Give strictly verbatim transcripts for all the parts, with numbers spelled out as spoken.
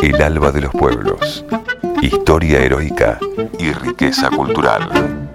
El alba de los pueblos. Historia heroica y riqueza cultural.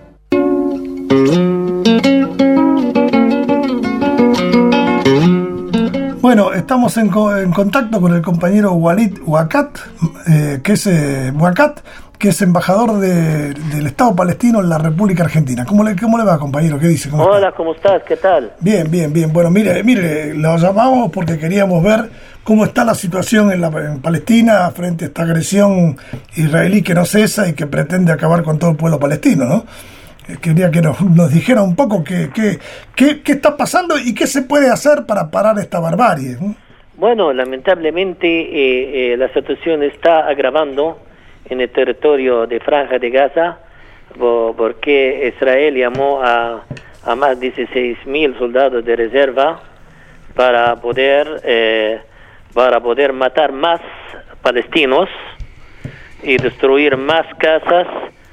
Bueno, estamos en, co- en contacto con el compañero Walid Wakat, eh, que es eh, Wakat, que es embajador de, del Estado palestino en la República Argentina. ¿Cómo le, cómo le va, compañero? ¿Qué dice? ¿Cómo Hola, está? ¿cómo estás? ¿Qué tal? Bien, bien, bien. Bueno, mire, mire, lo llamamos porque queríamos ver cómo está la situación en, la, en Palestina frente a esta agresión israelí que no cesa y que pretende acabar con todo el pueblo palestino, ¿no? Eh, Quería que nos, nos dijera un poco qué, qué, qué, qué está pasando y qué se puede hacer para parar esta barbarie, ¿no? Bueno, lamentablemente eh, eh, la situación está agravando en el territorio de Franja de Gaza, bo- porque Israel llamó a, a más de dieciséis mil soldados de reserva para poder eh, para poder matar más palestinos y destruir más casas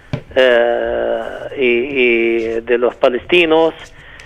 eh, y, y de los palestinos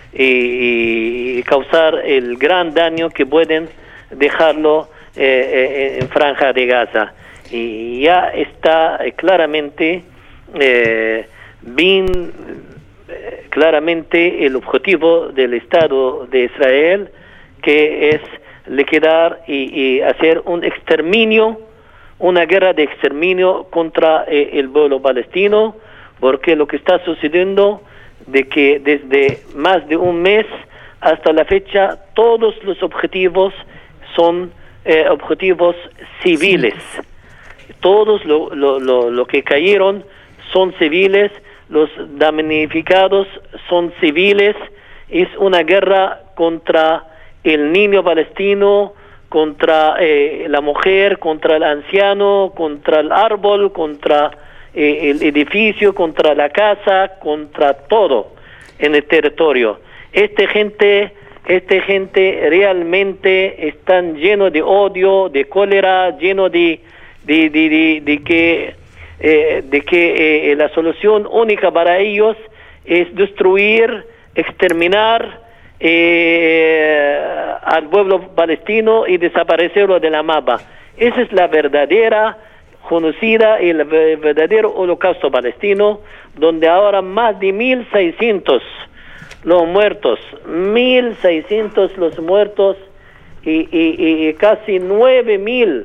y, y causar el gran daño que pueden dejarlo eh, eh, en Franja de Gaza. Y ya está eh, claramente eh, bien eh, claramente el objetivo del Estado de Israel, que es liquidar y, y hacer un exterminio, una guerra de exterminio contra eh, el pueblo palestino, porque lo que está sucediendo de que desde más de un mes hasta la fecha todos los objetivos son eh, objetivos civiles. Todos lo, lo, lo, lo que cayeron son civiles, los damnificados son civiles. Es una guerra contra el niño palestino, contra eh, la mujer, contra el anciano, contra el árbol, contra eh, el edificio, contra la casa, contra todo en el territorio. Esta gente, esta gente realmente están llenos de odio, de cólera, lleno de De, de, de, de que, eh, de que eh, la solución única para ellos es destruir, exterminar eh, al pueblo palestino y desaparecerlo de la mapa. Esa es la verdadera, conocida, y el verdadero holocausto palestino, donde ahora más de mil seiscientos los muertos, mil seiscientos los muertos y, y, y casi nueve mil.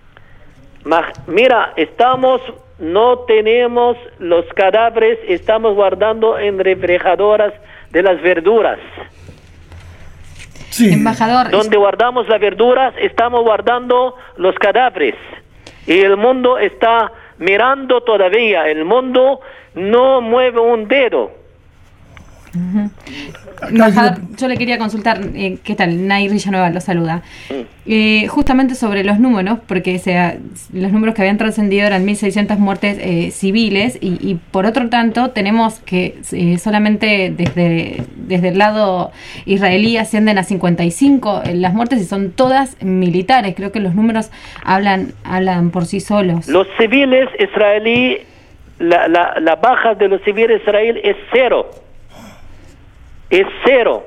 Mira, estamos, no tenemos los cadáveres, estamos guardando en refrigeradoras de las verduras. Sí. Embajador. Donde guardamos las verduras, estamos guardando los cadáveres. Y el mundo está mirando todavía, el mundo no mueve un dedo. Uh-huh. Embajador, yo le quería consultar, eh, ¿qué tal? Nair Villanueva lo saluda. Eh, justamente sobre los números, porque sea, los números que habían trascendido eran mil seiscientas muertes eh, civiles y, y por otro tanto tenemos que eh, solamente desde, desde el lado israelí ascienden a cincuenta y cinco eh, las muertes y son todas militares. Creo que los números hablan, hablan por sí solos. Los civiles israelíes, la, la, la baja de los civiles israelíes es cero. Es cero.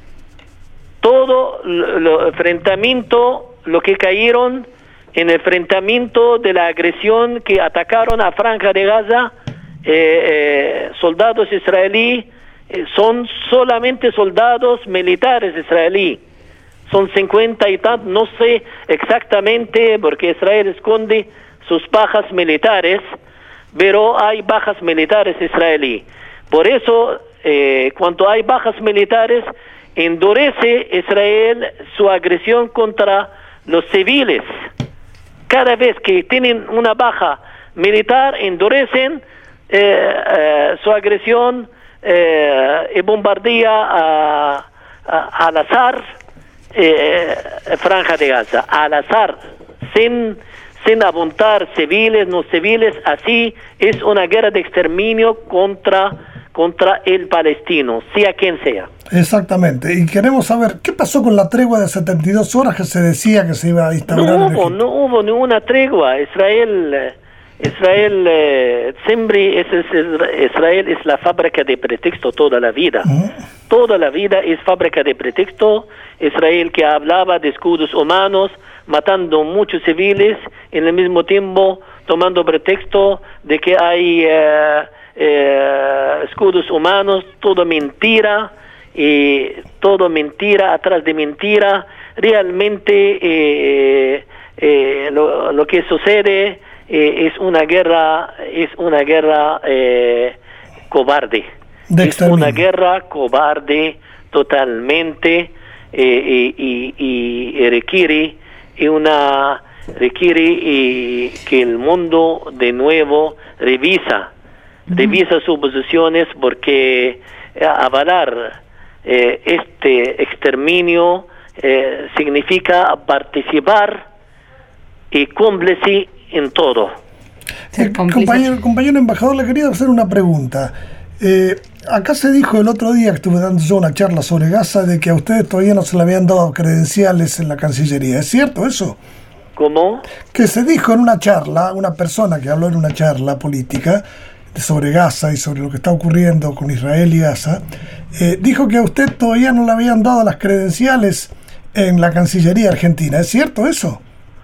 Todo el enfrentamiento, lo que cayeron en el enfrentamiento de la agresión que atacaron a Franja de Gaza, eh, eh, soldados israelíes, eh, son solamente soldados militares israelíes. Son cincuenta y tantos, no sé exactamente, porque Israel esconde sus bajas militares, pero hay bajas militares israelíes. Por eso, eh, cuando hay bajas militares, endurece Israel su agresión contra los civiles. Cada vez que tienen una baja militar, endurecen eh, eh, su agresión eh, y bombardea a, a, al azar eh, Franja de Gaza, al azar, sin, sin apuntar civiles, no civiles. Así es una guerra de exterminio contra contra el palestino, sea quien sea. Exactamente, y queremos saber, ¿qué pasó con la tregua de setenta y dos horas que se decía que se iba a instaurar? No hubo, no hubo ninguna tregua. Israel, Israel, eh, siempre es, es, Israel es la fábrica de pretexto toda la vida. Uh-huh. Toda la vida es fábrica de pretexto. Israel que hablaba de escudos humanos, matando muchos civiles en el mismo tiempo tomando pretexto de que hay eh, eh, escudos humanos, todo mentira, y todo mentira atrás de mentira. Realmente eh, eh, lo, lo que sucede eh, es una guerra, es una guerra eh, cobarde, es una guerra cobarde totalmente, eh, y, y, y requiere y una requiere y que el mundo de nuevo revisa uh-huh. revisa sus posiciones, porque avalar eh, este exterminio eh, significa participar y cómplice en todo. Eh, compañero, compañero embajador, le quería hacer una pregunta. Eh, acá se dijo el otro día que estuve dando yo una charla sobre Gaza de que a ustedes todavía no se le habían dado credenciales en la Cancillería. ¿Es cierto eso? ¿Cómo? Que se dijo en una charla, una persona que habló en una charla política sobre Gaza y sobre lo que está ocurriendo con Israel y Gaza, eh, dijo que a usted todavía no le habían dado las credenciales en la Cancillería argentina. ¿Es cierto eso?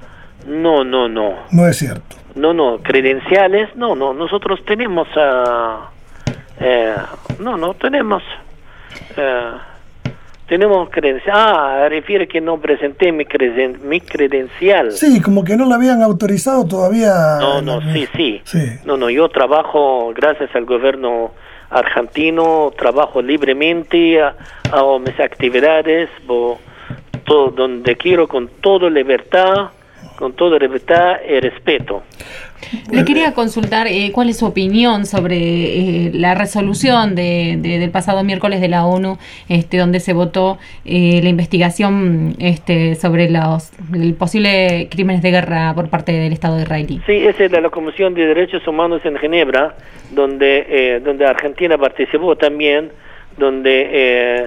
No, no, no. No es cierto. No, no, credenciales, no, no, nosotros tenemos, uh, eh, no, no tenemos, eh, tenemos credencial. Ah, refiere que no presenté mi, creden mi credencial. Sí, como que no la habían autorizado todavía. No, no, la... sí, sí, sí. No, no, yo trabajo, gracias al gobierno argentino, trabajo libremente, hago mis actividades, bo, todo, donde quiero, con toda libertad, con toda libertad y respeto. Le quería consultar eh, cuál es su opinión sobre eh, la resolución de, de, del pasado miércoles de la ONU, este, donde se votó eh, la investigación este, sobre los el posible crímenes de guerra por parte del Estado israelí. Sí, esa es de la Comisión de Derechos Humanos en Ginebra, donde eh, donde Argentina participó también, donde eh,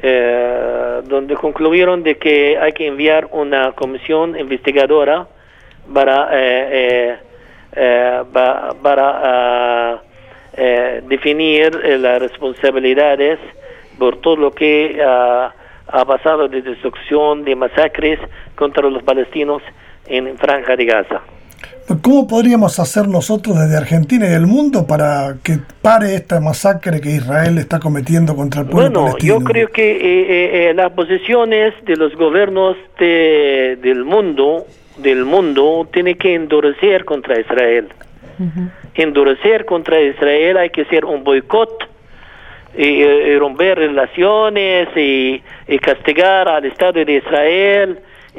eh, donde concluyeron de que hay que enviar una comisión investigadora para eh, eh, Eh, ba, para uh, eh, definir eh, las responsabilidades por todo lo que uh, ha pasado de destrucción, de masacres contra los palestinos en Franja de Gaza. ¿Cómo podríamos hacer nosotros desde Argentina y el mundo para que pare esta masacre que Israel está cometiendo contra el pueblo bueno, palestino? Bueno, yo creo que eh, eh, las posiciones de los gobiernos de, del mundo del mundo tiene que endurecer contra Israel. Uh-huh. Endurecer contra Israel, hay que hacer un boicot y, y romper relaciones y, y castigar al Estado de Israel, y,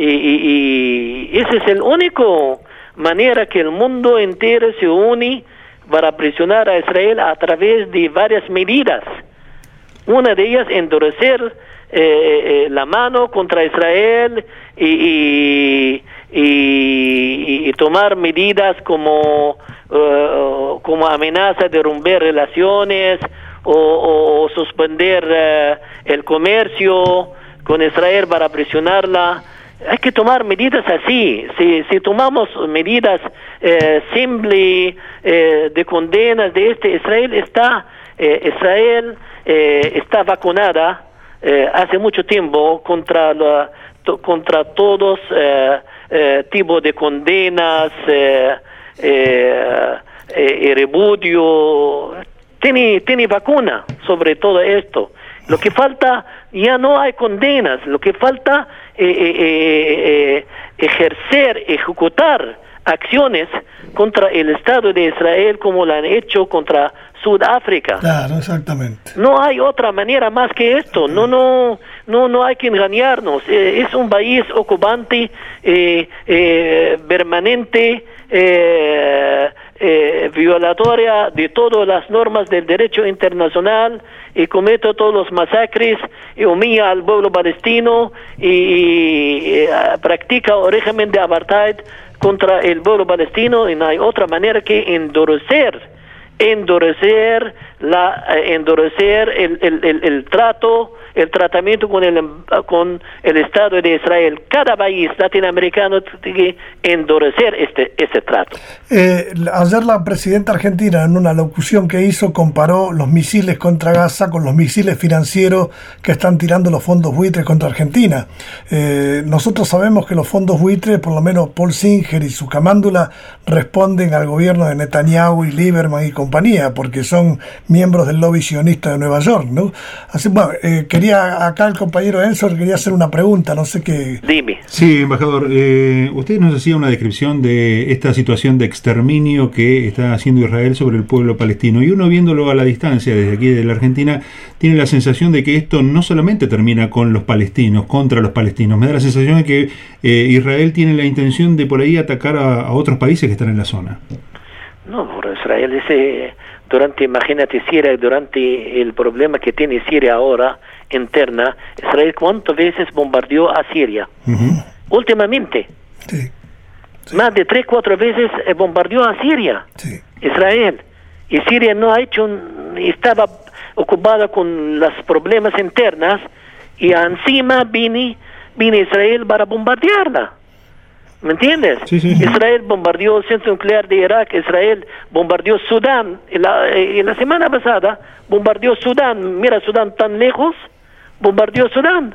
y, y esa es la única manera que el mundo entero se une para presionar a Israel a través de varias medidas. Una de ellas, endurecer eh, eh, la mano contra Israel y, y, y, y tomar medidas como, uh, como amenaza de romper relaciones o, o, o suspender uh, el comercio con Israel para presionarla. Hay que tomar medidas así. Si, si tomamos medidas eh, simples eh, de condenas de este, Israel está eh, Israel eh, está vacunada eh, hace mucho tiempo contra la, to, contra todos eh, eh, tipos de condenas eh, eh, eh, y repudio. Tiene tiene vacuna sobre todo esto. Lo que falta, ya no hay condenas, lo que falta eh, eh, eh, ejercer, ejecutar acciones contra el Estado de Israel como lo han hecho contra Sudáfrica. Claro, exactamente. No hay otra manera más que esto, no no no no hay que engañarnos, eh, es un país ocupante, eh, eh, permanente, eh, eh, violatoria de todas las normas del derecho internacional, y comete todos los masacres y humilla al pueblo palestino y, y, y practica el régimen de apartheid contra el pueblo palestino, y no hay otra manera que endurecer endurecer la eh, endurecer el, el, el, el trato, el tratamiento con el con el Estado de Israel. Cada país latinoamericano tiene que endurecer este este trato. Eh, ayer la presidenta argentina, en una locución que hizo, comparó los misiles contra Gaza con los misiles financieros que están tirando los fondos buitres contra Argentina. Eh, nosotros sabemos que los fondos buitres, por lo menos Paul Singer y su camándula, responden al gobierno de Netanyahu y Lieberman y compañía, porque son miembros del lobby sionista de Nueva York, ¿no? Así, bueno, eh, quería, acá el compañero Enzo quería hacer una pregunta, no sé qué. Dime. Sí, embajador, eh, usted nos hacía una descripción de esta situación de exterminio que está haciendo Israel sobre el pueblo palestino, y uno viéndolo a la distancia desde aquí de la Argentina tiene la sensación de que esto no solamente termina con los palestinos, contra los palestinos. Me da la sensación de que eh, Israel tiene la intención de por ahí atacar a, a otros países que están en la zona. No, por Israel ese, durante, imagínate Siria, durante el problema que tiene Siria ahora, interna, Israel cuántas veces bombardeó a Siria. Uh-huh. Últimamente. Sí. Sí. Más de tres, cuatro veces bombardeó a Siria. Sí. Israel. Y Siria no ha hecho, estaba ocupada con los problemas internas, y encima vine, vine Israel para bombardearla. ¿Me entiendes? Sí, sí. Israel bombardeó el centro nuclear de Irak, Israel bombardeó Sudán, y la, y la semana pasada bombardeó Sudán, mira Sudán tan lejos, bombardeó Sudán.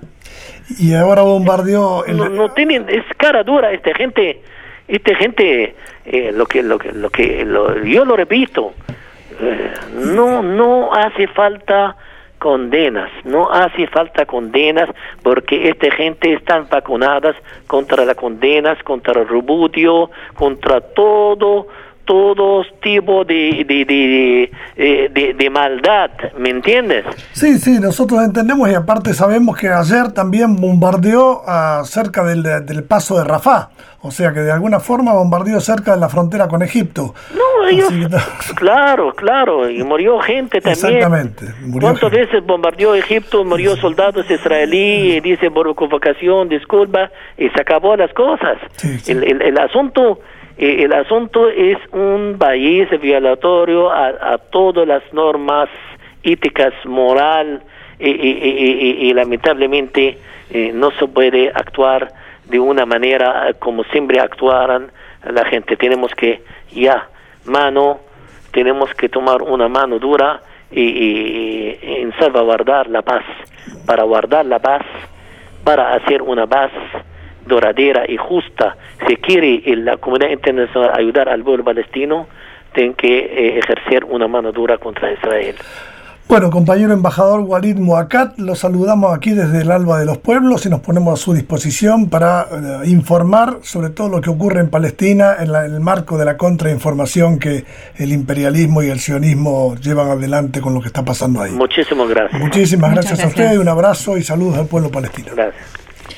Y ahora bombardeó... El... No, no tienen, es cara dura esta gente, esta gente, eh, lo que, lo que, lo que, lo, yo lo repito, eh, no, no hace falta condenas, no hace falta condenas, porque esta gente están vacunadas contra las condenas, contra el repudio, contra todo, todos tipos de de, de, de, de, de maldad, ¿me entiendes? Sí, sí, nosotros entendemos, y aparte sabemos que ayer también bombardeó uh, cerca del, del paso de Rafah, o sea que de alguna forma bombardeó cerca de la frontera con Egipto. No, ellos, que... claro, claro, y murió gente también. Exactamente. ¿Cuántas veces bombardeó Egipto, murió soldados israelíes, y dice por equivocación, disculpa, y se acabó las cosas? Sí, sí. El, el, el asunto... El asunto es un país violatorio a, a todas las normas éticas, moral, y, y, y, y, y lamentablemente eh, no se puede actuar de una manera como siempre actuaran la gente. Tenemos que, ya, mano, tenemos que tomar una mano dura y, y, y en salvaguardar la paz, para guardar la paz, para hacer una paz duradera y justa. Si quiere la comunidad internacional ayudar al pueblo palestino, tiene que eh, ejercer una mano dura contra Israel. Bueno, compañero embajador Walid Muakat, lo saludamos aquí desde el Alba de los Pueblos y nos ponemos a su disposición para eh, informar sobre todo lo que ocurre en Palestina en, la, en el marco de la contrainformación que el imperialismo y el sionismo llevan adelante con lo que está pasando ahí. Muchísimas gracias. Muchísimas gracias, gracias a usted, un abrazo y saludos al pueblo palestino. Gracias.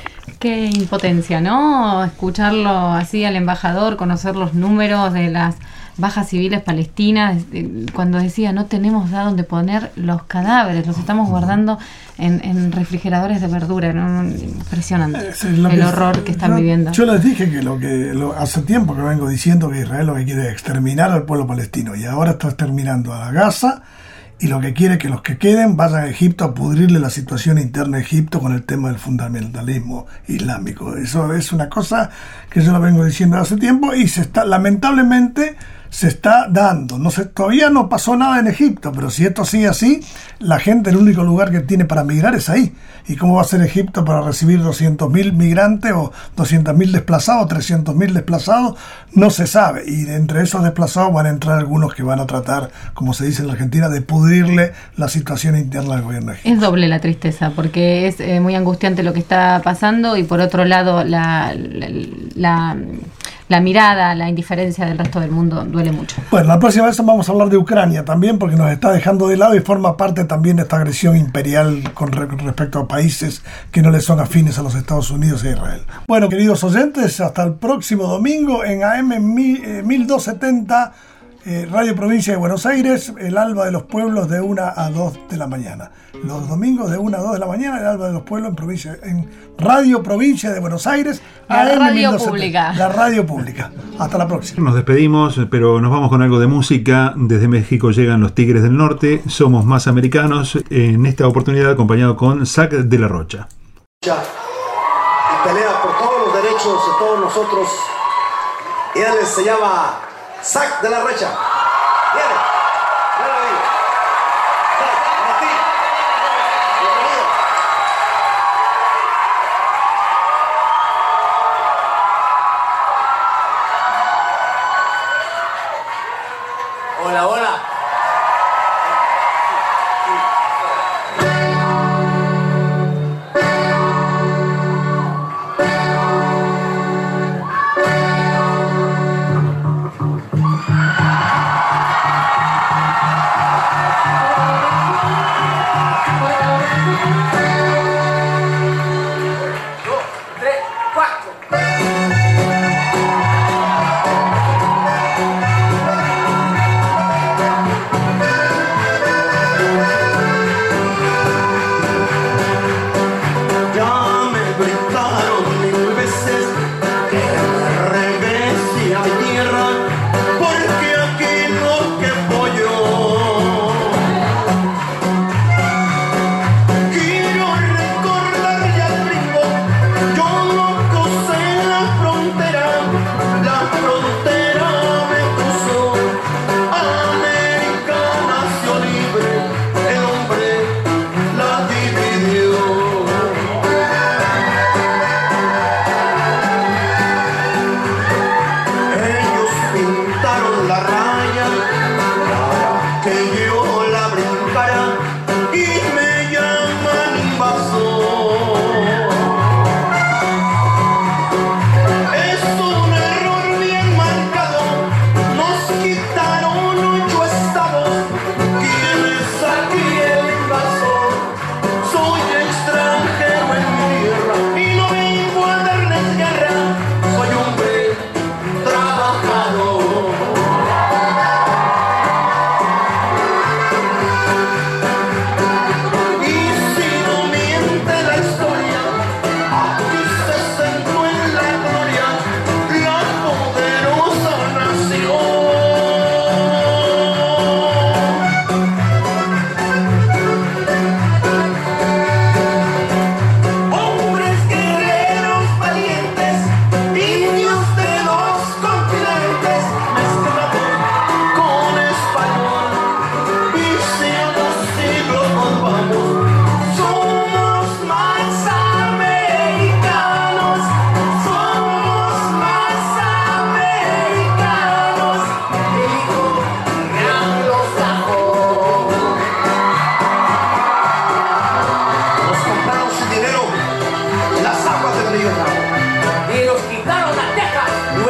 Qué impotencia, ¿no? Escucharlo así al embajador, conocer los números de las bajas civiles palestinas, cuando decía no tenemos a dónde poner los cadáveres, los estamos guardando en, en refrigeradores de verdura, ¿no? Impresionante es el que, horror que están yo, viviendo. Yo les dije que lo que lo, hace tiempo que vengo diciendo que Israel lo que quiere es exterminar al pueblo palestino, y ahora está exterminando a Gaza, y lo que quiere es que los que queden vayan a Egipto a pudrirle la situación interna a Egipto con el tema del fundamentalismo islámico. Eso es una cosa que yo lo vengo diciendo hace tiempo y se está, lamentablemente, se está dando. No sé, todavía no pasó nada en Egipto, pero si esto sigue así, la gente, el único lugar que tiene para migrar es ahí. ¿Y cómo va a ser Egipto para recibir doscientos mil migrantes o doscientos mil desplazados, trescientos mil desplazados? No se sabe. Y entre esos desplazados van a entrar algunos que van a tratar, como se dice en la Argentina, de pudrirle la situación interna del gobierno de Egipto. Es doble la tristeza, porque es eh, muy angustiante lo que está pasando, y por otro lado la, la, la, la mirada, la indiferencia del resto del mundo duele mucho. Bueno, la próxima vez vamos a hablar de Ucrania también, porque nos está dejando de lado y forma parte también de esta agresión imperial con respecto a países que no le son afines a los Estados Unidos e Israel. Bueno, queridos oyentes, hasta el próximo domingo en A M mil doscientos setenta Eh, Radio Provincia de Buenos Aires, el Alba de los Pueblos de una a dos de la mañana. Los domingos de una a dos de la mañana, el Alba de los Pueblos en, provincia, en Radio Provincia de Buenos Aires. La radio pública. La radio pública. Hasta la próxima. Nos despedimos, pero nos vamos con algo de música. Desde México llegan los Tigres del Norte. Somos más americanos. En esta oportunidad acompañado con Zack de la Rocha. Y pelea por todos los derechos de todos nosotros. Y él se llama Zack de la Rocha. Viene, viene ahí. Zack, para ti. Bienvenido. Hola, hola.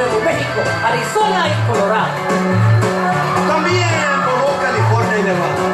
Arizona y Colorado. También en California y Nevada.